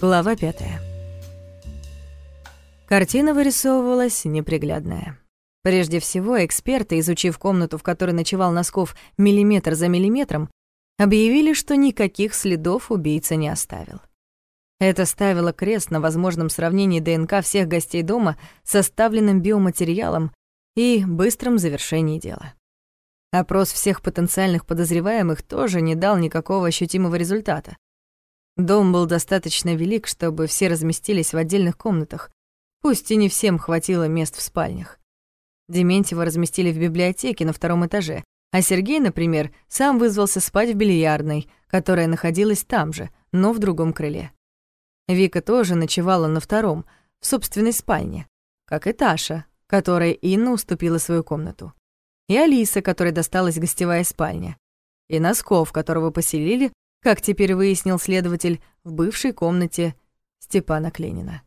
Глава 5. Картина вырисовывалась неприглядная. Прежде всего, эксперты, изучив комнату, в которой ночевал Носков миллиметр за миллиметром, объявили, что никаких следов убийца не оставил. Это ставило крест на возможном сравнении ДНК всех гостей дома с составленным биоматериалом и быстром завершении дела. Опрос всех потенциальных подозреваемых тоже не дал никакого ощутимого результата. Дом был достаточно велик, чтобы все разместились в отдельных комнатах, пусть и не всем хватило мест в спальнях. Дементьева разместили в библиотеке на 2-м этаже, а Сергей, например, сам вызвался спать в бильярдной, которая находилась там же, но в другом крыле. Вика тоже ночевала на 2-м, в собственной спальне, как и Таша, которой Инна уступила свою комнату, и Алиса, которой досталась гостевая спальня, и Носков, которого поселили, как теперь выяснил следователь, в бывшей комнате Степана Кленина.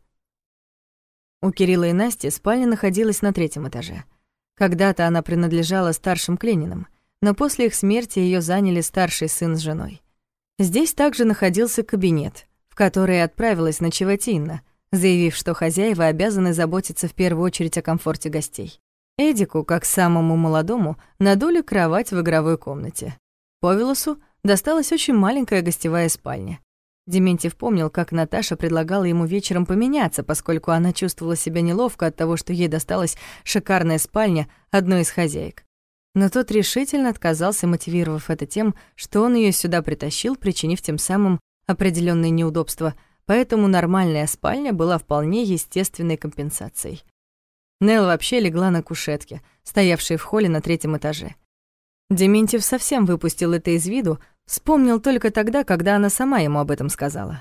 У Кирилла и Насти спальня находилась на 3-м этаже. Когда-то она принадлежала старшим Клениным, но после их смерти ее заняли старший сын с женой. Здесь также находился кабинет, в который отправилась ночевать Инна, заявив, что хозяева обязаны заботиться в первую очередь о комфорте гостей. Эдику, как самому молодому, надули кровать в игровой комнате. Повелосу досталась очень маленькая гостевая спальня. Дементьев помнил, как Наташа предлагала ему вечером поменяться, поскольку она чувствовала себя неловко от того, что ей досталась шикарная спальня одной из хозяек. Но тот решительно отказался, мотивировав это тем, что он ее сюда притащил, причинив тем самым определенные неудобства, поэтому нормальная спальня была вполне естественной компенсацией. Нелл вообще легла на кушетке, стоявшей в холле на 3-м этаже. Дементьев совсем выпустил это из виду, вспомнил только тогда, когда она сама ему об этом сказала.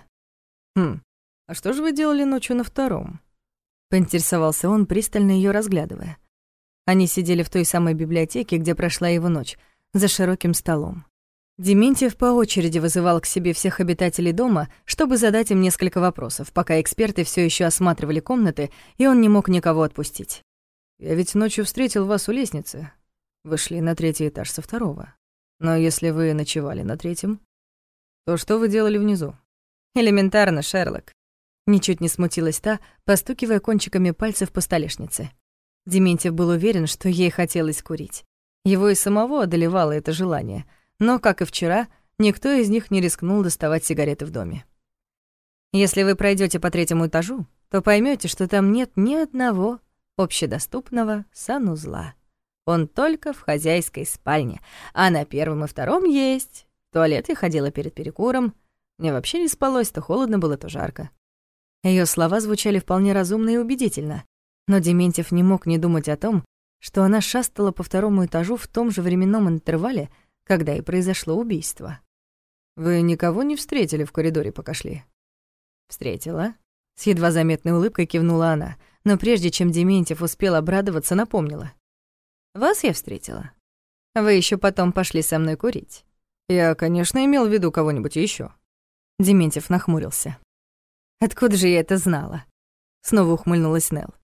А что же вы делали ночью на 2-м?» — поинтересовался он, пристально ее разглядывая. Они сидели в той самой библиотеке, где прошла его ночь, за широким столом. Дементьев по очереди вызывал к себе всех обитателей дома, чтобы задать им несколько вопросов, пока эксперты все еще осматривали комнаты, и он не мог никого отпустить. «Я ведь ночью встретил вас у лестницы. Вы шли на 3-й этаж со 2-го. Но если вы ночевали на 3-м, то что вы делали внизу?» «Элементарно, Шерлок». Ничуть не смутилась та, постукивая кончиками пальцев по столешнице. Дементьев был уверен, что ей хотелось курить. Его и самого одолевало это желание, но, как и вчера, никто из них не рискнул доставать сигареты в доме. «Если вы пройдете по 3-му этажу, то поймете, что там нет ни одного общедоступного санузла. Он только в хозяйской спальне, а на 1-м и 2-м есть. В туалет я ходила перед перекуром. Мне вообще не спалось, то холодно было, то жарко». Её слова звучали вполне разумно и убедительно, но Дементьев не мог не думать о том, что она шастала по 2-му этажу в том же временном интервале, когда и произошло убийство. «Вы никого не встретили в коридоре, пока шли?» «Встретила». С едва заметной улыбкой кивнула она, но прежде чем Дементьев успел обрадоваться, напомнила. «Вас я встретила. Вы ещё потом пошли со мной курить». «Я, конечно, имел в виду кого-нибудь ещё». Дементьев нахмурился. «Откуда же я это знала?» Снова ухмыльнулась Нелл.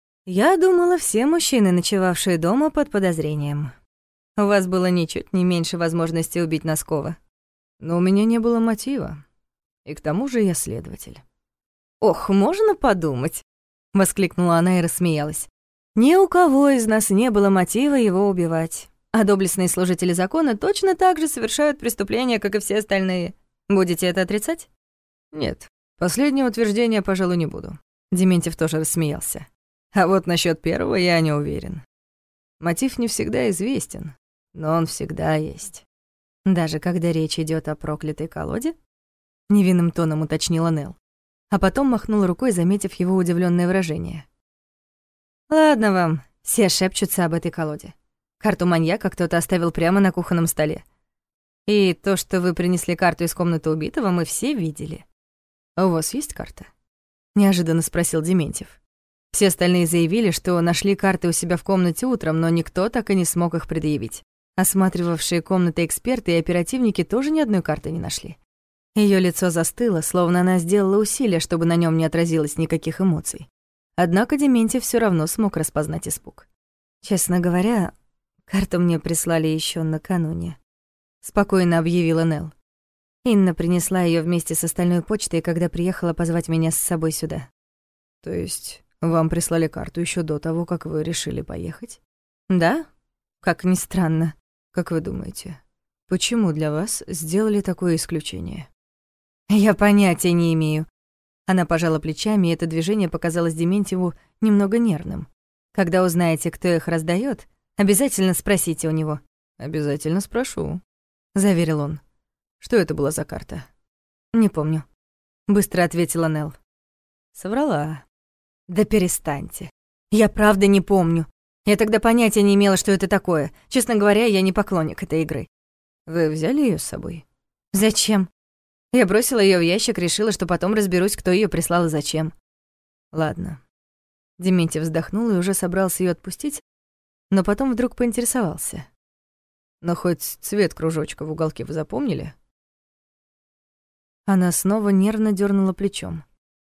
«Я думала, все мужчины, ночевавшие дома, под подозрением. У вас было ничуть не меньше возможности убить Носкова». «Но у меня не было мотива. И к тому же я следователь». «Ох, можно подумать!» — воскликнула она и рассмеялась. «Ни у кого из нас не было мотива его убивать. А доблестные служители закона точно так же совершают преступления, как и все остальные. Будете это отрицать?» «Нет, последнее утверждение, пожалуй, не буду». Дементьев тоже рассмеялся. «А вот насчёт первого я не уверен. Мотив не всегда известен, но он всегда есть». «Даже когда речь идёт о проклятой колоде?» — невинным тоном уточнила Нелл, а потом махнула рукой, заметив его удивлённое выражение. «Ладно вам, все шепчутся об этой колоде. Карту маньяка кто-то оставил прямо на кухонном столе. И то, что вы принесли карту из комнаты убитого, мы все видели». «А у вас есть карта?» — неожиданно спросил Дементьев. Все остальные заявили, что нашли карты у себя в комнате утром, но никто так и не смог их предъявить. Осматривавшие комнаты эксперты и оперативники тоже ни одной карты не нашли. Её лицо застыло, словно она сделала усилие, чтобы на нём не отразилось никаких эмоций. Однако Дементьев всё равно смог распознать испуг. «Честно говоря, карту мне прислали ещё накануне», — спокойно объявила Нелл. Инна принесла ее вместе с остальной почтой, когда приехала позвать меня с собой сюда. То есть вам прислали карту еще до того, как вы решили поехать? Да? Как ни странно. Как вы думаете, почему для вас сделали такое исключение? Я понятия не имею. Она пожала плечами, и это движение показалось Дементьеву немного нервным. Когда узнаете, кто их раздаёт, обязательно спросите у него. Обязательно спрошу, заверил он. Что это была за карта? Не помню, быстро ответила Нелл. Соврала. Да перестаньте. Я правда не помню. Я тогда понятия не имела, что это такое. Честно говоря, я не поклонник этой игры. Вы взяли её с собой? Зачем? Я бросила её в ящик, решила, что потом разберусь, кто её прислал и зачем. Ладно. Дементьев вздохнул и уже собрался её отпустить, но потом вдруг поинтересовался. Но хоть цвет кружочка в уголке вы запомнили? Она снова нервно дёрнула плечом.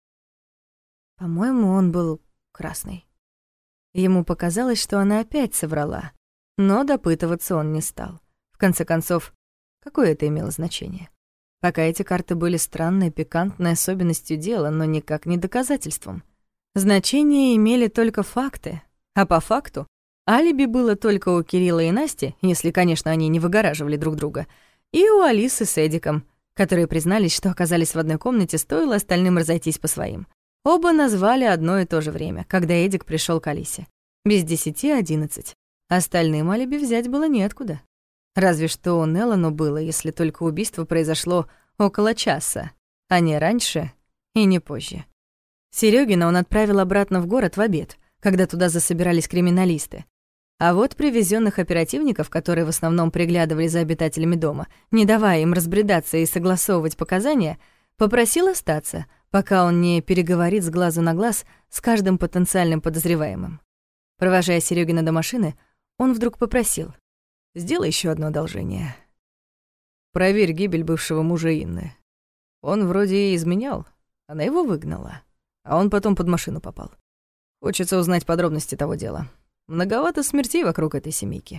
По-моему, он был красный. Ему показалось, что она опять соврала, но допытываться он не стал. В конце концов, какое это имело значение? Пока эти карты были странной, пикантной особенностью дела, но никак не доказательством. Значение имели только факты, а по факту алиби было только у Кирилла и Насти, если, конечно, они не выгораживали друг друга, и у Алисы с Эдиком, которые признались, что оказались в одной комнате, стоило остальным разойтись по своим. Оба назвали одно и то же время, когда Эдик пришёл к Алисе. Без 10:11. Остальным алиби взять было неоткуда. Разве что у Неллану было, если только убийство произошло около часа, а не раньше и не позже. Серёгина он отправил обратно в город в обед, когда туда засобирались криминалисты. А вот привезённых оперативников, которые в основном приглядывали за обитателями дома, не давая им разбредаться и согласовывать показания, попросил остаться, пока он не переговорит с глазу на глаз с каждым потенциальным подозреваемым. Провожая Серёгина до машины, он вдруг попросил: «Сделай ещё одно одолжение. Проверь гибель бывшего мужа Инны. Он вроде и изменял, она его выгнала, а он потом под машину попал. Хочется узнать подробности того дела. Многовато смертей вокруг этой семейки».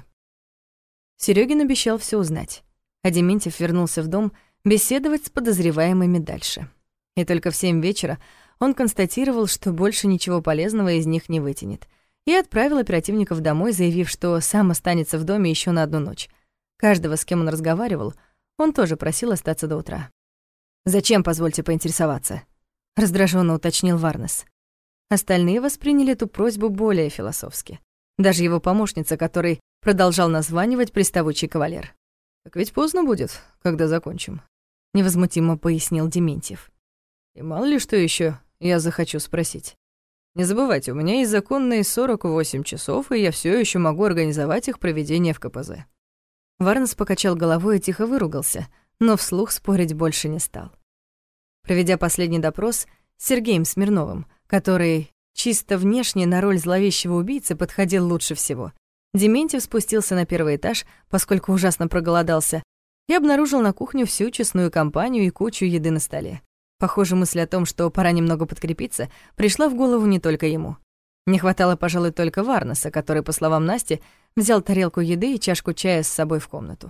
Серёгин обещал всё узнать, а Дементьев вернулся в дом беседовать с подозреваемыми дальше. И только в 7 вечера он констатировал, что больше ничего полезного из них не вытянет, и отправил оперативников домой, заявив, что сам останется в доме ещё на одну ночь. Каждого, с кем он разговаривал, он тоже просил остаться до утра. «Зачем, позвольте поинтересоваться?» — раздражённо уточнил Варнес. Остальные восприняли эту просьбу более философски. Даже его помощница, который продолжал названивать приставучий кавалер. «Так ведь поздно будет, когда закончим», — невозмутимо пояснил Дементьев. «И мало ли что ещё я захочу спросить. Не забывайте, у меня есть законные 48 часов, и я всё ещё могу организовать их проведение в КПЗ». Варнес покачал головой и тихо выругался, но вслух спорить больше не стал. Проведя последний допрос с Сергеем Смирновым, который чисто внешне на роль зловещего убийцы подходил лучше всего, Дементьев спустился на первый этаж, поскольку ужасно проголодался, и обнаружил на кухне всю честную компанию и кучу еды на столе. Похоже, мысль о том, что пора немного подкрепиться, пришла в голову не только ему. Не хватало, пожалуй, только Варнеса, который, по словам Насти, взял тарелку еды и чашку чая с собой в комнату.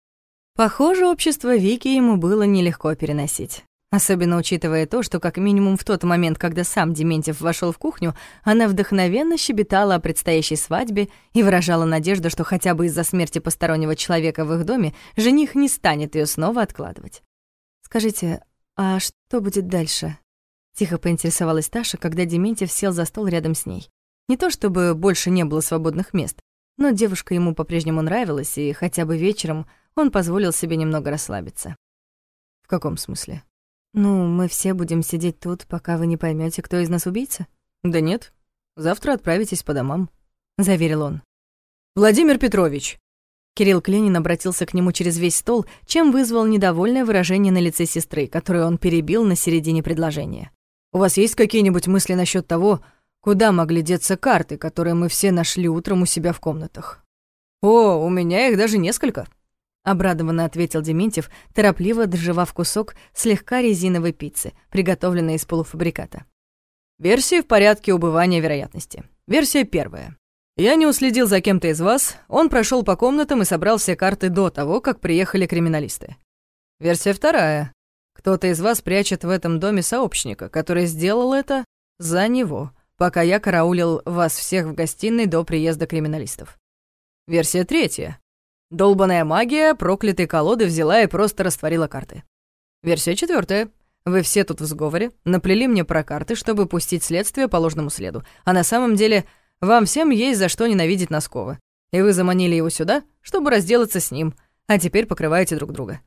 Похоже, общество Вики ему было нелегко переносить. Особенно учитывая то, что как минимум в тот момент, когда сам Дементьев вошёл в кухню, она вдохновенно щебетала о предстоящей свадьбе и выражала надежду, что хотя бы из-за смерти постороннего человека в их доме жених не станет её снова откладывать. «Скажите, а что будет дальше?» — тихо поинтересовалась Таша, когда Дементьев сел за стол рядом с ней. Не то чтобы больше не было свободных мест, но девушка ему по-прежнему нравилась, и хотя бы вечером он позволил себе немного расслабиться. «В каком смысле?» «Ну, мы все будем сидеть тут, пока вы не поймёте, кто из нас убийца?» «Да нет, завтра отправитесь по домам», — заверил он. «Владимир Петрович!» Кирилл Кленин обратился к нему через весь стол, чем вызвал недовольное выражение на лице сестры, которое он перебил на середине предложения. «У вас есть какие-нибудь мысли насчёт того, куда могли деться карты, которые мы все нашли утром у себя в комнатах?» «О, у меня их даже несколько», — обрадованно ответил Дементьев, торопливо дожевав кусок слегка резиновой пиццы, приготовленной из полуфабриката. «Версии в порядке убывания вероятности. Версия первая. Я не уследил за кем-то из вас, он прошёл по комнатам и собрал все карты до того, как приехали криминалисты. Версия вторая. Кто-то из вас прячет в этом доме сообщника, который сделал это за него, пока я караулил вас всех в гостиной до приезда криминалистов. Версия третья. Долбаная магия проклятой колоды взяла и просто растворила карты. Версия четвертая. Вы все тут в сговоре, наплели мне про карты, чтобы пустить следствие по ложному следу, а на самом деле вам всем есть за что ненавидеть Носкова. И вы заманили его сюда, чтобы разделаться с ним, а теперь покрываете друг друга.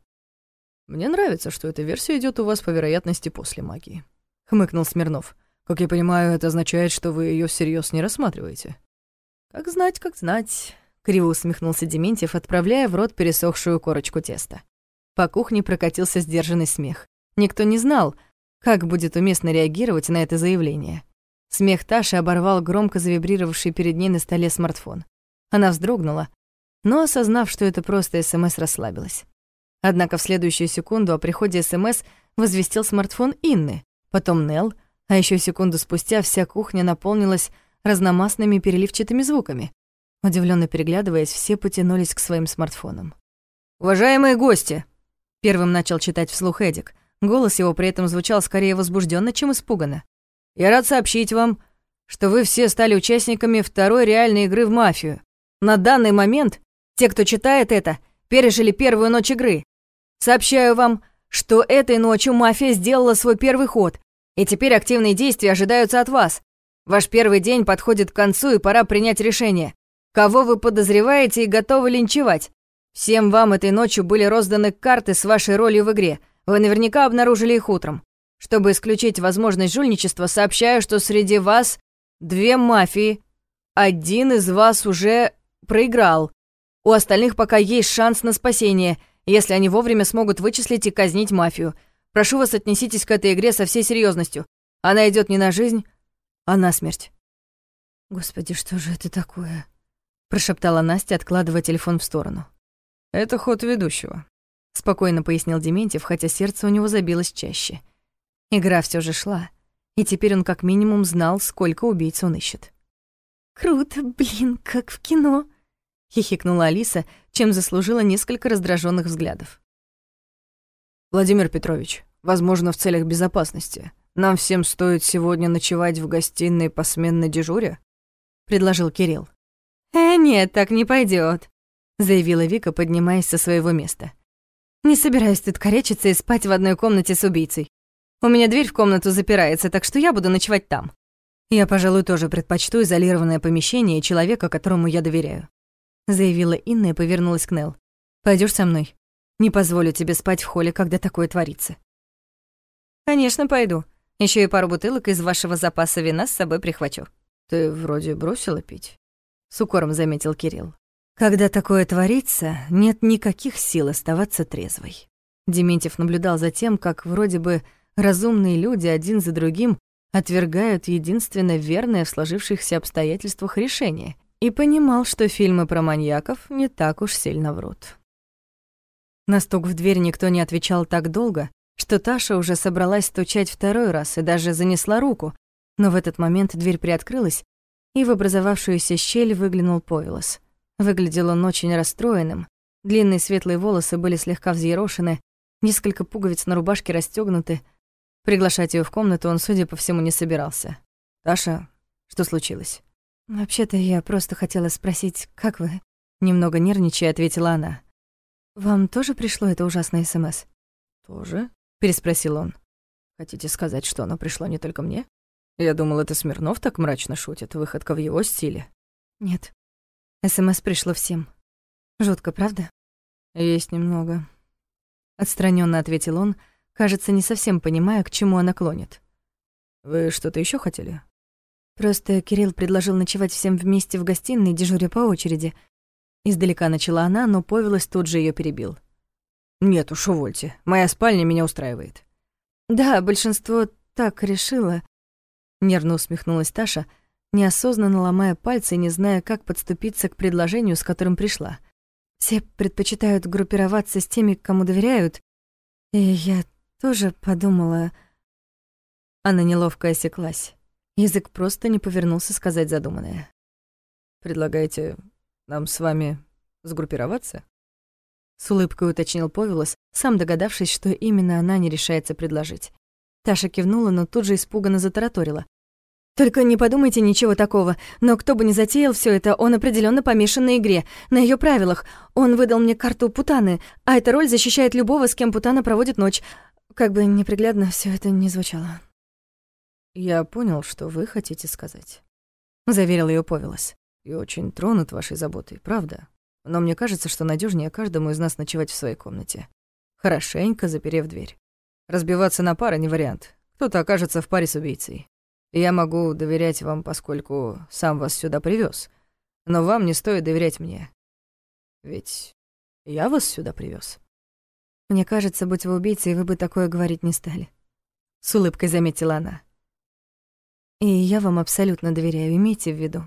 Мне нравится, что эта версия идет у вас по вероятности после магии, хмыкнул Смирнов. Как я понимаю, это означает, что вы ее всерьез не рассматриваете. Как знать, криво усмехнулся Дементьев, отправляя в рот пересохшую корочку теста. По кухне прокатился сдержанный смех. Никто не знал, как будет уместно реагировать на это заявление. Смех Таши оборвал громко завибрировавший перед ней на столе смартфон. Она вздрогнула, но, осознав, что это просто СМС, расслабилась. Однако в следующую секунду о приходе СМС возвестил смартфон Инны, потом Нелл, а еще секунду спустя вся кухня наполнилась разномастными переливчатыми звуками. Удивленно переглядываясь, все потянулись к своим смартфонам. «Уважаемые гости!» — первым начал читать вслух Эдик. Голос его при этом звучал скорее возбужденно, чем испуганно. «Я рад сообщить вам, что вы все стали участниками второй реальной игры в мафию. На данный момент те, кто читает это, пережили первую ночь игры. Сообщаю вам, что этой ночью мафия сделала свой первый ход, и теперь активные действия ожидаются от вас. Ваш первый день подходит к концу, и пора принять решение. Кого вы подозреваете и готовы линчевать? Всем вам этой ночью были розданы карты с вашей ролью в игре. Вы наверняка обнаружили их утром. Чтобы исключить возможность жульничества, сообщаю, что среди вас 2 мафии. Один из вас уже проиграл. У остальных пока есть шанс на спасение, если они вовремя смогут вычислить и казнить мафию. Прошу вас, отнеситесь к этой игре со всей серьезностью. Она идет не на жизнь, а на смерть». «Господи, что же это такое?» — прошептала Настя, откладывая телефон в сторону. «Это ход ведущего», — спокойно пояснил Дементьев, хотя сердце у него забилось чаще. Игра все же шла, и теперь он как минимум знал, сколько убийц он ищет. «Круто, блин, как в кино», — хихикнула Алиса, чем заслужила несколько раздраженных взглядов. «Владимир Петрович, возможно, в целях безопасности нам всем стоит сегодня ночевать в гостиной посменно дежуря?» — предложил Кирилл. Нет, так не пойдет, заявила Вика, поднимаясь со своего места. «Не собираюсь тут корячиться и спать в одной комнате с убийцей. У меня дверь в комнату запирается, так что я буду ночевать там. Я, пожалуй, тоже предпочту изолированное помещение и человека, которому я доверяю», заявила Инна и повернулась к Нелл. «Пойдёшь со мной? Не позволю тебе спать в холле, когда такое творится». «Конечно, пойду. Ещё и пару бутылок из вашего запаса вина с собой прихвачу». «Ты вроде бросила пить», — с укором заметил Кирилл. «Когда такое творится, нет никаких сил оставаться трезвой». Дементьев наблюдал за тем, как вроде бы разумные люди один за другим отвергают единственно верное в сложившихся обстоятельствах решение, и понимал, что фильмы про маньяков не так уж сильно врут. На стук в дверь никто не отвечал так долго, что Таша уже собралась стучать второй раз и даже занесла руку, но в этот момент дверь приоткрылась, и в образовавшуюся щель выглянул Повелос. Выглядел он очень расстроенным, длинные светлые волосы были слегка взъерошены, несколько пуговиц на рубашке расстёгнуты. Приглашать её в комнату он, судя по всему, не собирался. «Таша, что случилось?» «Вообще-то я просто хотела спросить, как вы?» Немного нервничая, ответила она. «Вам тоже пришло это ужасное СМС?» «Тоже?» — переспросил он. «Хотите сказать, что оно пришло не только мне? Я думал, это Смирнов так мрачно шутит, выходка в его стиле». «Нет. СМС пришло всем. Жутко, правда?» «Есть немного», — отстранённо ответил он, кажется, не совсем понимая, к чему она клонит. «Вы что-то ещё хотели?» «Просто Кирилл предложил ночевать всем вместе в гостиной, дежуря по очереди». Издалека начала она, но Повелос тут же её перебил. «Нет уж, увольте. Моя спальня меня устраивает». «Да, большинство так решило», — нервно усмехнулась Таша, неосознанно ломая пальцы и не зная, как подступиться к предложению, с которым пришла. «Все предпочитают группироваться с теми, кому доверяют, и я тоже подумала...» Она неловко осеклась. Язык просто не повернулся сказать задуманное. «Предлагаете нам с вами сгруппироваться?» С улыбкой уточнил Повелос, сам догадавшись, что именно она не решается предложить. Таша кивнула, но тут же испуганно затараторила. «Только не подумайте ничего такого, но кто бы ни затеял все это, он определенно помешан на игре, на ее правилах. Он выдал мне карту Путаны, а эта роль защищает любого, с кем Путана проводит ночь. Как бы неприглядно все это ни звучало». «Я понял, что вы хотите сказать», — заверил ее Повелос. «И очень тронут вашей заботой, правда? Но мне кажется, что надежнее каждому из нас ночевать в своей комнате, хорошенько заперев дверь. Разбиваться на пары не вариант. Кто-то окажется в паре с убийцей. Я могу доверять вам, поскольку сам вас сюда привез, но вам не стоит доверять мне. Ведь я вас сюда привез. «Мне кажется, будь вы убийцей, вы бы такое говорить не стали», — с улыбкой заметила она. «И я вам абсолютно доверяю, имейте в виду».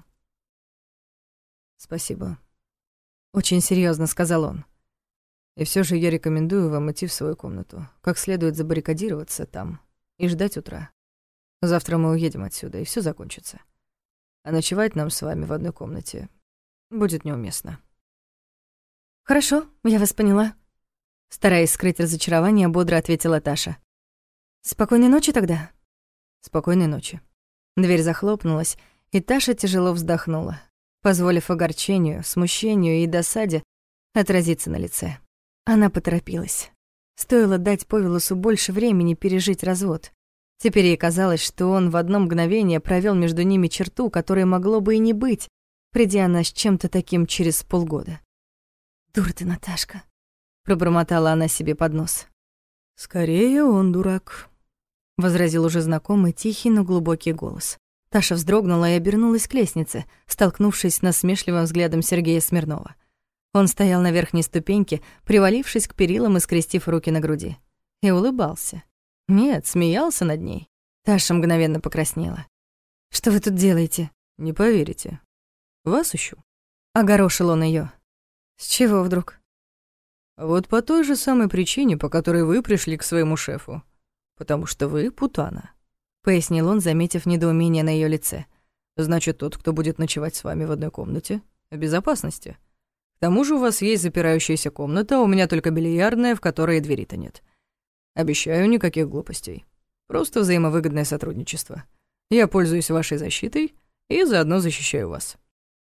«Спасибо», — очень серьезно сказал он. «И все же я рекомендую вам идти в свою комнату, как следует забаррикадироваться там и ждать утра. Завтра мы уедем отсюда, и все закончится. А ночевать нам с вами в одной комнате будет неуместно». «Хорошо, я вас поняла», — стараясь скрыть разочарование, бодро ответила Таша. «Спокойной ночи тогда». «Спокойной ночи». Дверь захлопнулась, и Таша тяжело вздохнула, позволив огорчению, смущению и досаде отразиться на лице. Она поторопилась. Стоило дать Повелосу больше времени пережить развод. Теперь ей казалось, что он в одно мгновение провёл между ними черту, которой могло бы и не быть, придя она с чем-то таким через полгода. «Дура ты, Наташка», — пробормотала она себе под нос. «Скорее он дурак», — возразил уже знакомый тихий, но глубокий голос. Таша вздрогнула и обернулась к лестнице, столкнувшись с насмешливым взглядом Сергея Смирнова. Он стоял на верхней ступеньке, привалившись к перилам и скрестив руки на груди. И улыбался. Нет, смеялся над ней. Таша мгновенно покраснела. «Что вы тут делаете?» «Не поверите. Вас ищу». Огорошил он её. «С чего вдруг?» «Вот по той же самой причине, по которой вы пришли к своему шефу. Потому что вы Путана», — пояснил он, заметив недоумение на её лице. «Значит, тот, кто будет ночевать с вами в одной комнате, в безопасности. К тому же у вас есть запирающаяся комната, а у меня только бильярдная, в которой и двери-то нет. Обещаю, никаких глупостей. Просто взаимовыгодное сотрудничество. Я пользуюсь вашей защитой и заодно защищаю вас».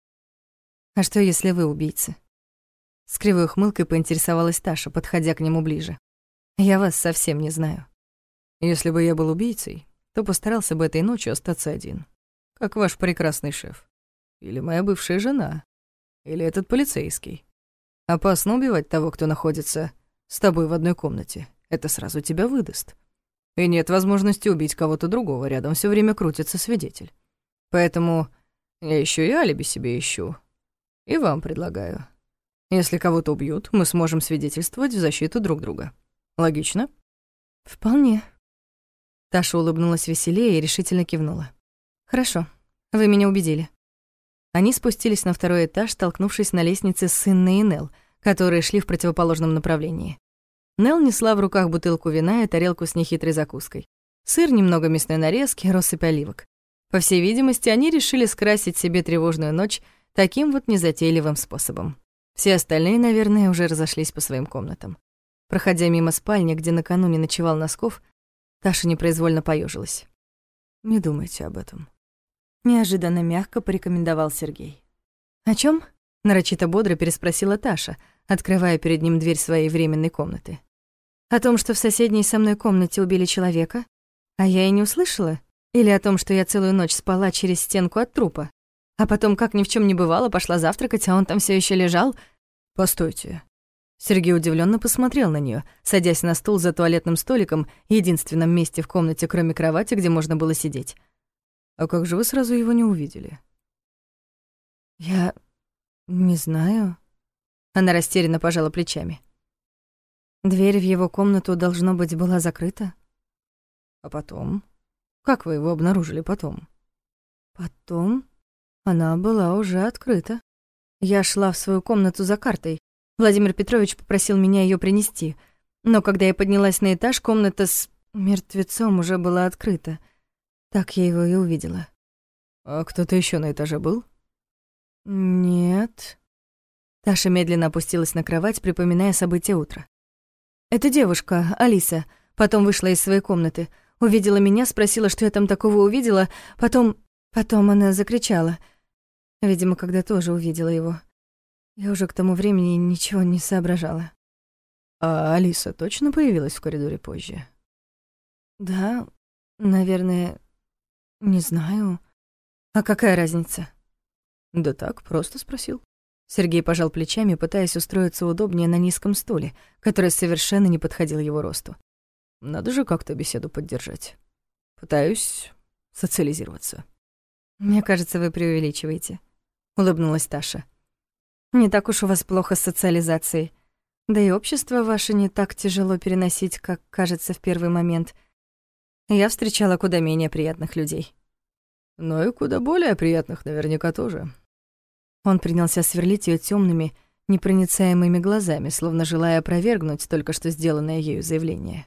«А что, если вы убийцы?» С кривой ухмылкой поинтересовалась Таша, подходя к нему ближе. «Я вас совсем не знаю». «Если бы я был убийцей, то постарался бы этой ночью остаться один. Как ваш прекрасный шеф. Или моя бывшая жена. Или этот полицейский. Опасно убивать того, кто находится с тобой в одной комнате. Это сразу тебя выдаст. И нет возможности убить кого-то другого, рядом все время крутится свидетель. Поэтому я еще и алиби себе ищу. И вам предлагаю. Если кого-то убьют, мы сможем свидетельствовать в защиту друг друга. Логично?» «Вполне». Таша улыбнулась веселее и решительно кивнула. «Хорошо, вы меня убедили». Они спустились на второй этаж, столкнувшись на лестнице с Инной и Нелл, которые шли в противоположном направлении. Нелл несла в руках бутылку вина и тарелку с нехитрой закуской. Сыр, немного мясной нарезки, россыпь оливок. По всей видимости, они решили скрасить себе тревожную ночь таким вот незатейливым способом. Все остальные, наверное, уже разошлись по своим комнатам. Проходя мимо спальни, где накануне ночевал Носков, Таша непроизвольно поёжилась. «Не думайте об этом», — неожиданно мягко порекомендовал Сергей. «О чём?» — нарочито бодро переспросила Таша, открывая перед ним дверь своей временной комнаты. «О том, что в соседней со мной комнате убили человека? А я и не услышала? Или о том, что я целую ночь спала через стенку от трупа? А потом, как ни в чём не бывало, пошла завтракать, а он там всё ещё лежал?» «Постойте». Сергей удивлённо посмотрел на неё, садясь на стул за туалетным столиком, единственном месте в комнате, кроме кровати, где можно было сидеть. «А как же вы сразу его не увидели?» «Я не знаю». Она растерянно пожала плечами. Дверь в его комнату, должно быть, была закрыта. «А потом? Как вы его обнаружили потом?» «Потом она была уже открыта. Я шла в свою комнату за картой. Владимир Петрович попросил меня её принести. Но когда я поднялась на этаж, комната с мертвецом уже была открыта. Так я его и увидела». «А кто-то ещё на этаже был?» «Нет». Таша медленно опустилась на кровать, припоминая события утра. «Эта девушка, Алиса, потом вышла из своей комнаты, увидела меня, спросила, что я там такого увидела, потом она закричала. Видимо, когда тоже увидела его. Я уже к тому времени ничего не соображала». «А Алиса точно появилась в коридоре позже?» «Да, наверное, не знаю. А какая разница?» «Да так, просто спросил». Сергей пожал плечами, пытаясь устроиться удобнее на низком стуле, который совершенно не подходил его росту. «Надо же как-то беседу поддержать. Пытаюсь социализироваться». «Мне кажется, вы преувеличиваете», — улыбнулась Таша. «Не так уж у вас плохо с социализацией. Да и общество ваше не так тяжело переносить, как кажется в первый момент. Я встречала куда менее приятных людей». «Ну и куда более приятных наверняка тоже». Он принялся сверлить её тёмными, непроницаемыми глазами, словно желая опровергнуть только что сделанное ею заявление.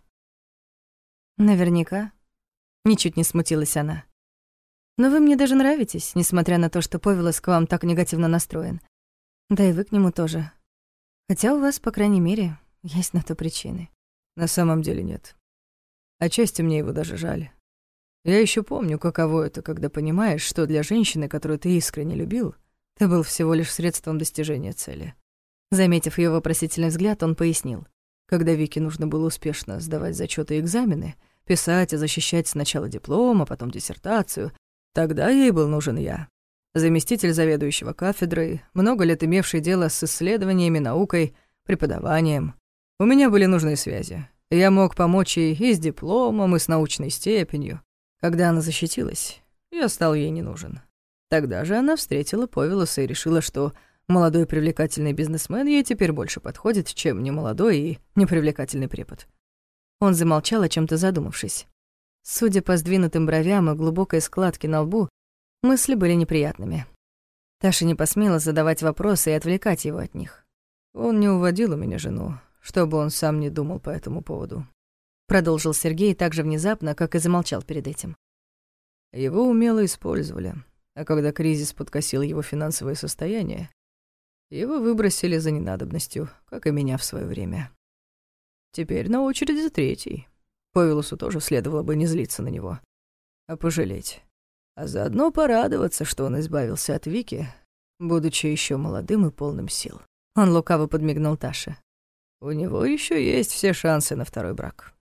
«Наверняка», — ничуть не смутилась она. «Но вы мне даже нравитесь, несмотря на то, что Повелос к вам так негативно настроен. Да и вы к нему тоже. Хотя у вас, по крайней мере, есть на то причины». «На самом деле нет. Отчасти мне его даже жаль. Я ещё помню, каково это, когда понимаешь, что для женщины, которую ты искренне любил, ты был всего лишь средством достижения цели». Заметив её вопросительный взгляд, он пояснил. Когда Вике нужно было успешно сдавать зачёты и экзамены, писать и защищать сначала диплом, а потом диссертацию, тогда ей был нужен я. Заместитель заведующего кафедрой, много лет имевший дело с исследованиями, наукой, преподаванием. У меня были нужные связи. Я мог помочь ей и с дипломом, и с научной степенью. Когда она защитилась, я стал ей не нужен. Тогда же она встретила Повелоса и решила, что молодой привлекательный бизнесмен ей теперь больше подходит, чем немолодой и непривлекательный препод. Он замолчал, о чём-то задумавшись. Судя по сдвинутым бровям и глубокой складке на лбу, мысли были неприятными. Таша не посмела задавать вопросы и отвлекать его от них. «Он не уводил у меня жену, чтобы он сам не думал по этому поводу», продолжил Сергей так же внезапно, как и замолчал перед этим. «Его умело использовали, а когда кризис подкосил его финансовое состояние, его выбросили за ненадобностью, как и меня в своё время. Теперь на очереди третий. Повелосу тоже следовало бы не злиться на него, а пожалеть. А заодно порадоваться, что он избавился от Вики, будучи ещё молодым и полным сил». Он лукаво подмигнул Таше. «У него ещё есть все шансы на второй брак».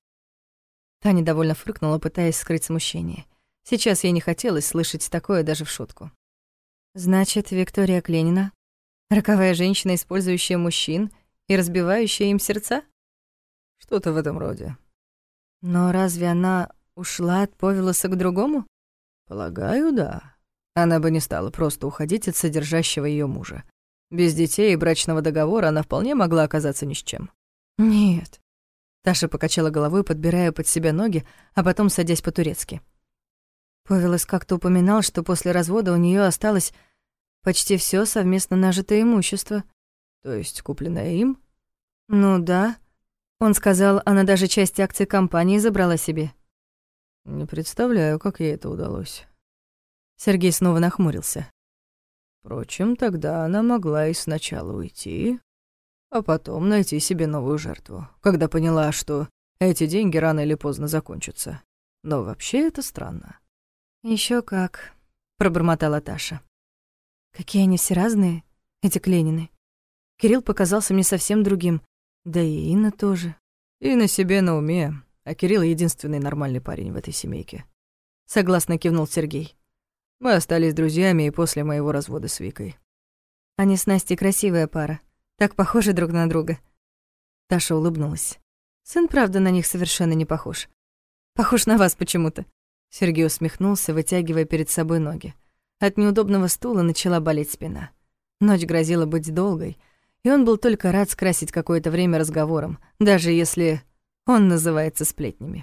Та недовольно фыркнула, пытаясь скрыть смущение. Сейчас ей не хотелось слышать такое даже в шутку. «Значит, Виктория Кленина — роковая женщина, использующая мужчин и разбивающая им сердца?» «Что-то в этом роде». «Но разве она ушла от Повелоса к другому?» «Полагаю, да. Она бы не стала просто уходить от содержащего её мужа. Без детей и брачного договора она вполне могла оказаться ни с чем». «Нет». Таша покачала головой, подбирая под себя ноги, а потом садясь по-турецки. Повелос как-то упоминал, что после развода у неё осталось почти всё совместно нажитое имущество. То есть купленное им? Ну да. Он сказал, она даже часть акций компании забрала себе. Не представляю, как ей это удалось. Сергей снова нахмурился. Впрочем, тогда она могла и сначала уйти, а потом найти себе новую жертву, когда поняла, что эти деньги рано или поздно закончатся. Но вообще это странно. Ещё как, пробормотала Таша. Какие они все разные, эти Кленины. Кирилл показался мне совсем другим, да и Инна тоже. Инна себе на уме, а Кирилл единственный нормальный парень в этой семейке. Согласно кивнул Сергей. Мы остались друзьями и после моего развода с Викой. Они с Настей красивая пара, так похожи друг на друга. Таша улыбнулась. Сын, правда, на них совершенно не похож. Похож на вас почему-то. Сергей усмехнулся, вытягивая перед собой ноги. От неудобного стула начала болеть спина. Ночь грозила быть долгой, и он был только рад скрасить какое-то время разговором, даже если он называется сплетнями.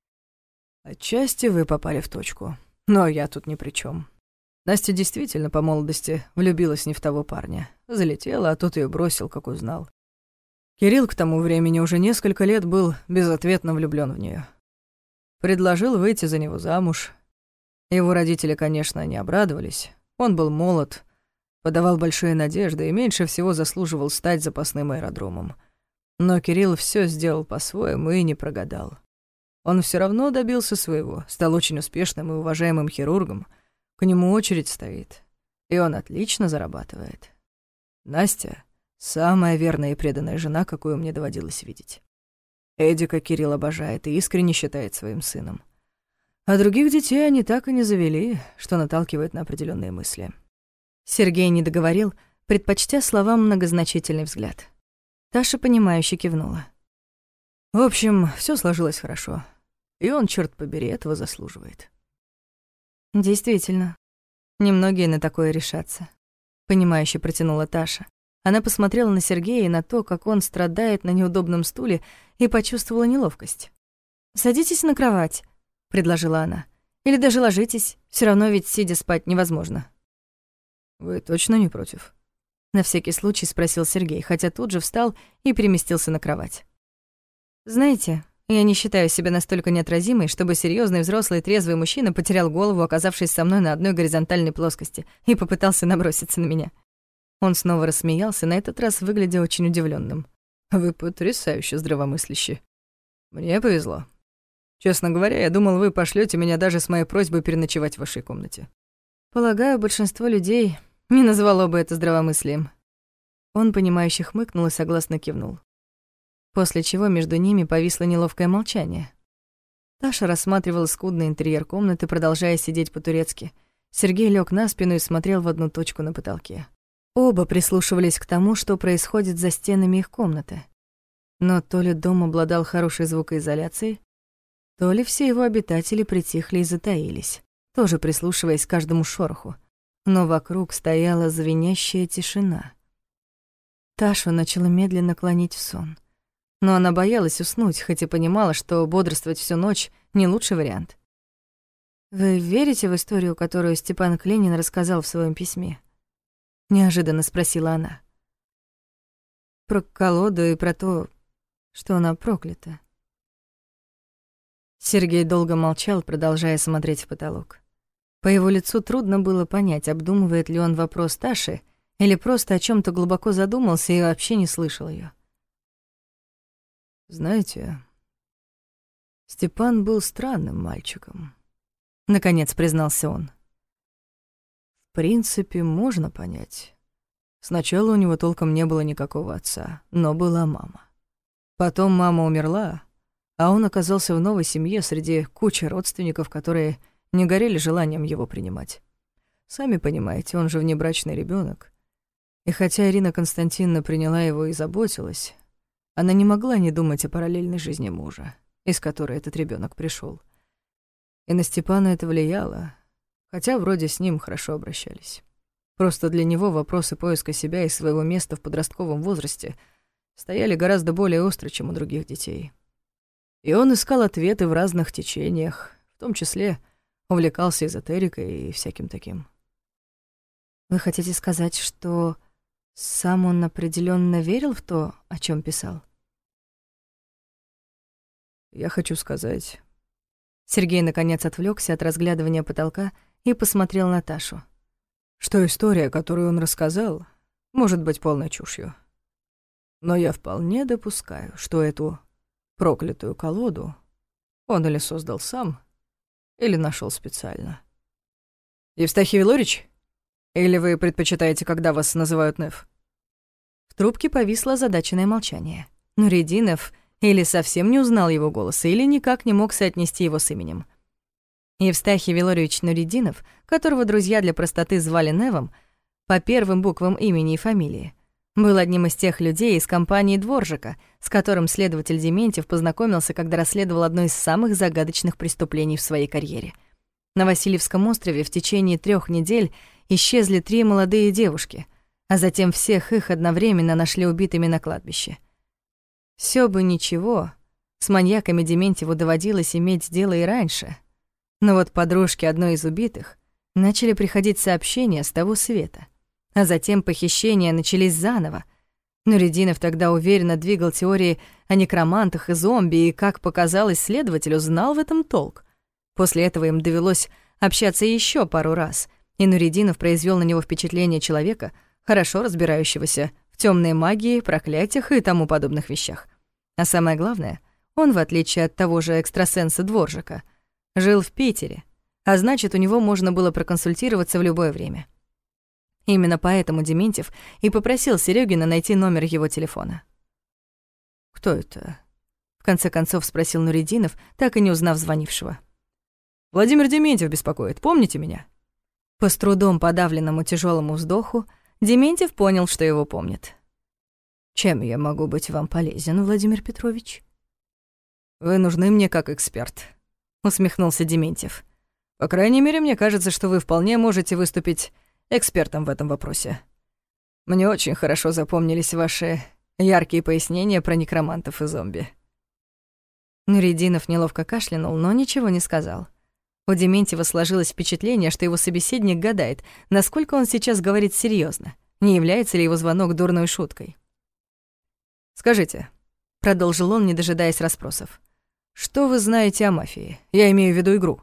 Отчасти вы попали в точку, но я тут ни при чём. Настя действительно по молодости влюбилась не в того парня. Залетела, а тот её бросил, как узнал. Кирилл к тому времени уже несколько лет был безответно влюблён в неё. Предложил выйти за него замуж. Его родители, конечно, не обрадовались. Он был молод, подавал большие надежды и меньше всего заслуживал стать запасным аэродромом. Но Кирилл все сделал по-своему и не прогадал. Он все равно добился своего, стал очень успешным и уважаемым хирургом. К нему очередь стоит, и он отлично зарабатывает. Настя — самая верная и преданная жена, какую мне доводилось видеть. Эдика Кирилл обожает и искренне считает своим сыном. А других детей они так и не завели, что наталкивает на определенные мысли. Сергей не договорил, предпочтя словам многозначительный взгляд. Таша, понимающе кивнула. В общем, все сложилось хорошо. И он, черт побери, этого заслуживает. Действительно, немногие на такое решатся. Понимающе протянула Таша. Она посмотрела на Сергея и на то, как он страдает на неудобном стуле, и почувствовала неловкость. «Садитесь на кровать», — предложила она. «Или даже ложитесь, все равно ведь сидя спать невозможно». «Вы точно не против?» На всякий случай спросил Сергей, хотя тут же встал и переместился на кровать. «Знаете, я не считаю себя настолько неотразимой, чтобы серьезный взрослый трезвый мужчина потерял голову, оказавшись со мной на одной горизонтальной плоскости, и попытался наброситься на меня». Он снова рассмеялся, на этот раз выглядя очень удивленным. «Вы потрясающе здравомыслящи. Мне повезло. Честно говоря, я думал, вы пошлёте меня даже с моей просьбой переночевать в вашей комнате». «Полагаю, большинство людей не назвало бы это здравомыслием». Он, понимающе хмыкнул и согласно кивнул. После чего между ними повисло неловкое молчание. Таша рассматривала скудный интерьер комнаты, продолжая сидеть по-турецки. Сергей лёг на спину и смотрел в одну точку на потолке. Оба прислушивались к тому, что происходит за стенами их комнаты. Но то ли дом обладал хорошей звукоизоляцией, то ли все его обитатели притихли и затаились, тоже прислушиваясь к каждому шороху. Но вокруг стояла звенящая тишина. Ташу начала медленно клонить в сон. Но она боялась уснуть, хоть и понимала, что бодрствовать всю ночь — не лучший вариант. «Вы верите в историю, которую Степан Клинин рассказал в своем письме?» — неожиданно спросила она. «Про колоду и про то, что она проклята». Сергей долго молчал, продолжая смотреть в потолок. По его лицу трудно было понять, обдумывает ли он вопрос Таши или просто о чем то глубоко задумался и вообще не слышал ее. «Знаете, Степан был странным мальчиком», — наконец признался он. «В принципе, можно понять. Сначала у него толком не было никакого отца, но была мама. Потом мама умерла, а он оказался в новой семье среди кучи родственников, которые не горели желанием его принимать. Сами понимаете, он же внебрачный ребенок. И хотя Ирина Константиновна приняла его и заботилась, она не могла не думать о параллельной жизни мужа, из которой этот ребенок пришел. И на Степана это влияло, хотя вроде с ним хорошо обращались. Просто для него вопросы поиска себя и своего места в подростковом возрасте стояли гораздо более остро, чем у других детей. И он искал ответы в разных течениях, в том числе увлекался эзотерикой и всяким таким. «Вы хотите сказать, что сам он определенно верил в то, о чем писал?» «Я хочу сказать...» Сергей наконец отвлекся от разглядывания потолка и посмотрел на Ташу. «Что история, которую он рассказал, может быть полной чушью. Но я вполне допускаю, что эту проклятую колоду он или создал сам, или нашел специально. Евстахий Вилорич? Или вы предпочитаете, когда вас называют Неф?» В трубке повисло озадаченное молчание. Нуридинов или совсем не узнал его голоса, или никак не мог соотнести его с именем. Евстахий Вилорьевич Нуридинов, которого друзья для простоты звали Невом, по первым буквам имени и фамилии, был одним из тех людей из компании Дворжика, с которым следователь Дементьев познакомился, когда расследовал одно из самых загадочных преступлений в своей карьере. На Васильевском острове в течение 3 недель исчезли 3 молодые девушки, а затем всех их одновременно нашли убитыми на кладбище. Всё бы ничего, с маньяками Дементьеву доводилось иметь дело и раньше. Но вот подружки одной из убитых начали приходить сообщения с того света, а затем похищения начались заново. Нуридинов тогда уверенно двигал теории о некромантах и зомби, и, как показалось следователю, знал в этом толк. После этого им довелось общаться ещё пару раз, и Нуридинов произвел на него впечатление человека, хорошо разбирающегося в темной магии, проклятиях и тому подобных вещах. А самое главное, он, в отличие от того же экстрасенса Дворжика, жил в Питере, а значит, у него можно было проконсультироваться в любое время. Именно поэтому Дементьев и попросил Серёгина найти номер его телефона. «Кто это?» — в конце концов спросил Нуридинов, так и не узнав звонившего. «Владимир Дементьев беспокоит, помните меня?» По с трудом подавленному тяжелому вздоху Дементьев понял, что его помнят. «Чем я могу быть вам полезен, Владимир Петрович?» «Вы нужны мне как эксперт», — усмехнулся Дементьев. «По крайней мере, мне кажется, что вы вполне можете выступить экспертом в этом вопросе. Мне очень хорошо запомнились ваши яркие пояснения про некромантов и зомби». Нуридинов неловко кашлянул, но ничего не сказал. У Дементьева сложилось впечатление, что его собеседник гадает, насколько он сейчас говорит серьезно, не является ли его звонок дурной шуткой. «Скажите», — продолжил он, не дожидаясь расспросов, «что вы знаете о мафии? Я имею в виду игру».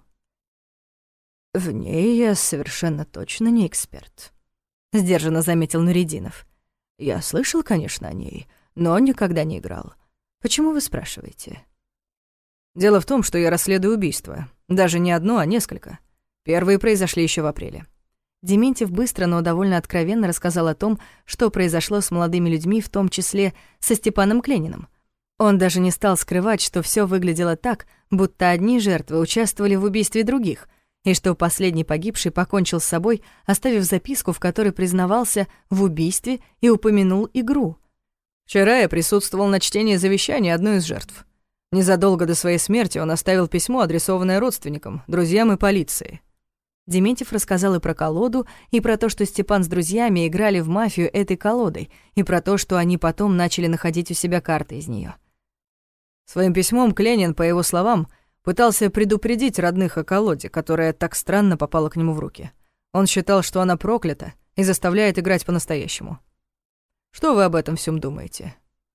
«В ней я совершенно точно не эксперт», — сдержанно заметил Нуридинов. «Я слышал, конечно, о ней, но никогда не играл. Почему вы спрашиваете?» «Дело в том, что я расследую убийство. Даже не одно, а несколько. Первые произошли еще в апреле». Дементьев быстро, но довольно откровенно рассказал о том, что произошло с молодыми людьми, в том числе со Степаном Клениным. Он даже не стал скрывать, что все выглядело так, будто одни жертвы участвовали в убийстве других, и что последний погибший покончил с собой, оставив записку, в которой признавался в убийстве и упомянул игру. «Вчера я присутствовал на чтении завещания одной из жертв. Незадолго до своей смерти он оставил письмо, адресованное родственникам, друзьям и полиции». Дементьев рассказал и про колоду, и про то, что Степан с друзьями играли в мафию этой колодой, и про то, что они потом начали находить у себя карты из нее. Своим письмом Кленин, по его словам, пытался предупредить родных о колоде, которая так странно попала к нему в руки. Он считал, что она проклята и заставляет играть по-настоящему. Что вы об этом всем думаете?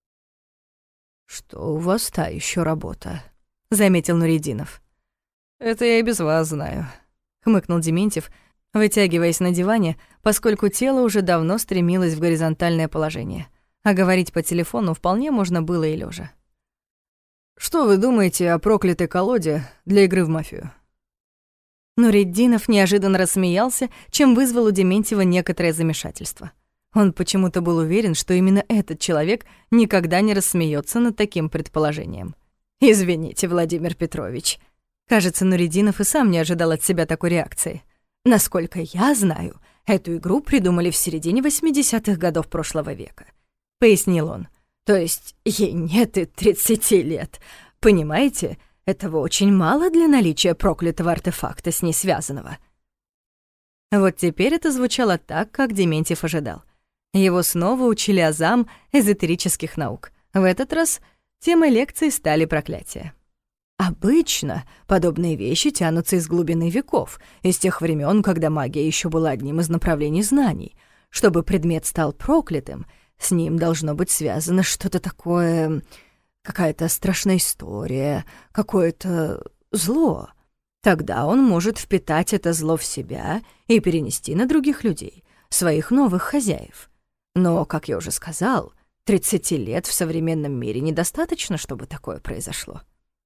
«Что у вас та еще работа?» — заметил Нуридинов. «Это я и без вас знаю», — хмыкнул Дементьев, вытягиваясь на диване, поскольку тело уже давно стремилось в горизонтальное положение, а говорить по телефону вполне можно было и лежа. «Что вы думаете о проклятой колоде для игры в мафию?» Нуриддинов неожиданно рассмеялся, чем вызвал у Дементьева некоторое замешательство. Он почему-то был уверен, что именно этот человек никогда не рассмеется над таким предположением. «Извините, Владимир Петрович». Кажется, Нуриддинов и сам не ожидал от себя такой реакции. «Насколько я знаю, эту игру придумали в середине 80-х годов прошлого века», — пояснил он. «То есть ей нет и 30 лет. Понимаете, этого очень мало для наличия проклятого артефакта с ней связанного». Вот теперь это звучало так, как Дементьев ожидал. Его снова учили азам эзотерических наук. В этот раз темой лекции стали проклятия. «Обычно подобные вещи тянутся из глубины веков, из тех времен, когда магия еще была одним из направлений знаний. Чтобы предмет стал проклятым, с ним должно быть связано что-то такое, какая-то страшная история, какое-то зло. Тогда он может впитать это зло в себя и перенести на других людей, своих новых хозяев. Но, как я уже сказал, 30 лет в современном мире недостаточно, чтобы такое произошло».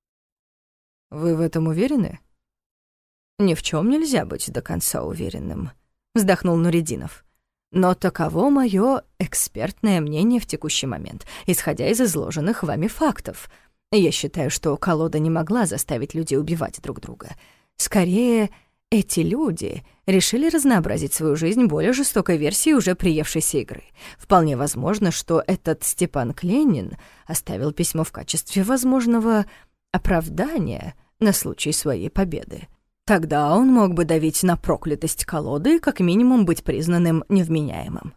«Вы в этом уверены?» «Ни в чем нельзя быть до конца уверенным», — вздохнул Нуриддинов. «Но таково мое экспертное мнение в текущий момент, исходя из изложенных вами фактов. Я считаю, что колода не могла заставить людей убивать друг друга. Скорее, эти люди решили разнообразить свою жизнь более жестокой версией уже приевшейся игры. Вполне возможно, что этот Степан Кленин оставил письмо в качестве возможного оправдания на случай своей победы. Тогда он мог бы давить на проклятость колоды и как минимум быть признанным невменяемым».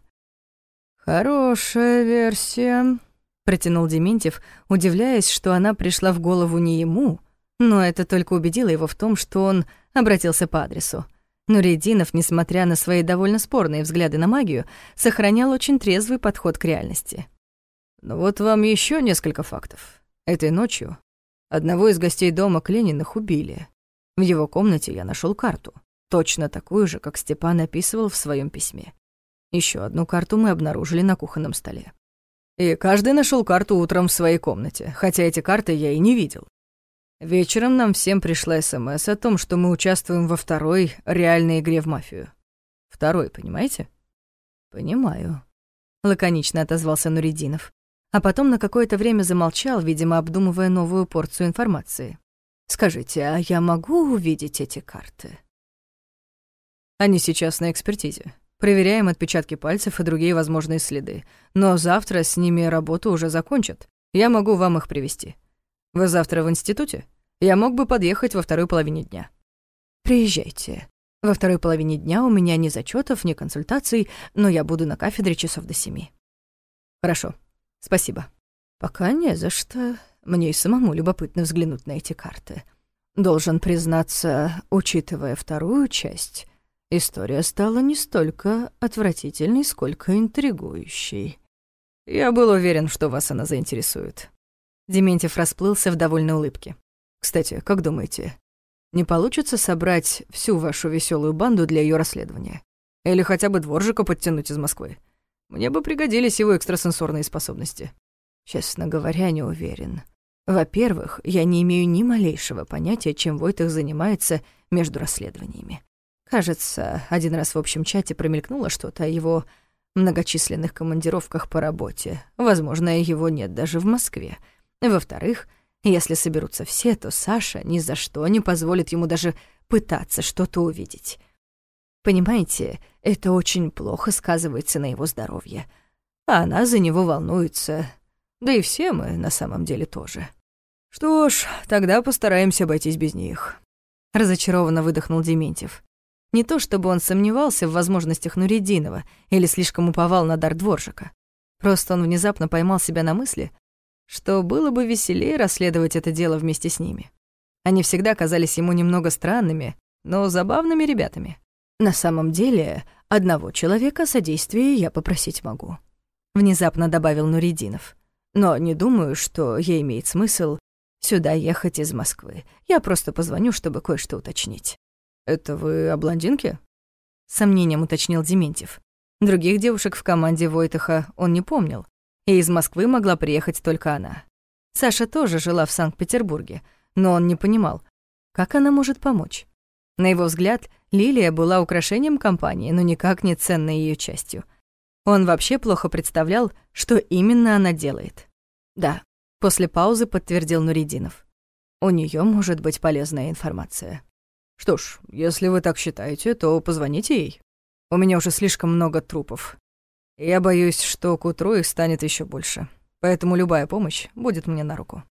«Хорошая версия», — протянул Дементьев, удивляясь, что она пришла в голову не ему, но это только убедило его в том, что он обратился по адресу. Нуриддинов, несмотря на свои довольно спорные взгляды на магию, сохранял очень трезвый подход к реальности. «Ну вот вам еще несколько фактов. Этой ночью одного из гостей дома Клениных убили. В его комнате я нашел карту. точно такую же, как Степан описывал в своем письме. Еще одну карту мы обнаружили на кухонном столе. И каждый нашел карту утром в своей комнате, хотя эти карты я и не видел. Вечером нам всем пришла СМС о том, что мы участвуем во второй реальной игре в мафию. Второй, понимаете? Понимаю, лаконично отозвался Нуридинов, а потом на какое-то время замолчал, видимо, обдумывая новую порцию информации. Скажите, а я могу увидеть эти карты? Они сейчас на экспертизе. Проверяем отпечатки пальцев и другие возможные следы. Но завтра с ними работу уже закончат. Я могу вам их привезти. Вы завтра в институте? Я мог бы подъехать во второй половине дня. Приезжайте. Во второй половине дня у меня ни зачётов, ни консультаций, но я буду на кафедре часов до 7. Хорошо, спасибо. Пока не за что. Мне и самому любопытно взглянуть на эти карты. Должен признаться, учитывая вторую часть, история стала не столько отвратительной, сколько интригующей. Я был уверен, что вас она заинтересует. Дементьев расплылся в довольной улыбке. Кстати, как думаете, не получится собрать всю вашу веселую банду для ее расследования? Или хотя бы Дворжика подтянуть из Москвы? Мне бы пригодились его экстрасенсорные способности. Честно говоря, не уверен. Во-первых, я не имею ни малейшего понятия, чем Войтых занимается между расследованиями. Кажется, один раз в общем чате промелькнуло что-то о его многочисленных командировках по работе. Возможно, его нет даже в Москве. Во-вторых, если соберутся все, то Саша ни за что не позволит ему даже пытаться что-то увидеть. Понимаете, это очень плохо сказывается на его здоровье. А она за него волнуется. Да и все мы на самом деле тоже. Что ж, тогда постараемся обойтись без них. Разочарованно выдохнул Дементьев. Не то чтобы он сомневался в возможностях Нуридинова или слишком уповал на дар Дворжика. Просто он внезапно поймал себя на мысли, что было бы веселее расследовать это дело вместе с ними. Они всегда казались ему немного странными, но забавными ребятами. На самом деле, одного человека содействия я попросить могу. Внезапно добавил Нуридинов. Но не думаю, что ей имеет смысл сюда ехать из Москвы. Я просто позвоню, чтобы кое-что уточнить. «Это вы о блондинке?» — с сомнением уточнил Дементьев. Других девушек в команде Войтыха он не помнил, и из Москвы могла приехать только она. Саша тоже жила в Санкт-Петербурге, но он не понимал, как она может помочь. На его взгляд, Лилия была украшением компании, но никак не ценной ее частью. Он вообще плохо представлял, что именно она делает. Да, после паузы подтвердил Нуридинов. У нее может быть полезная информация. Что ж, если вы так считаете, то позвоните ей. У меня уже слишком много трупов. Я боюсь, что к утру их станет еще больше. Поэтому любая помощь будет мне на руку.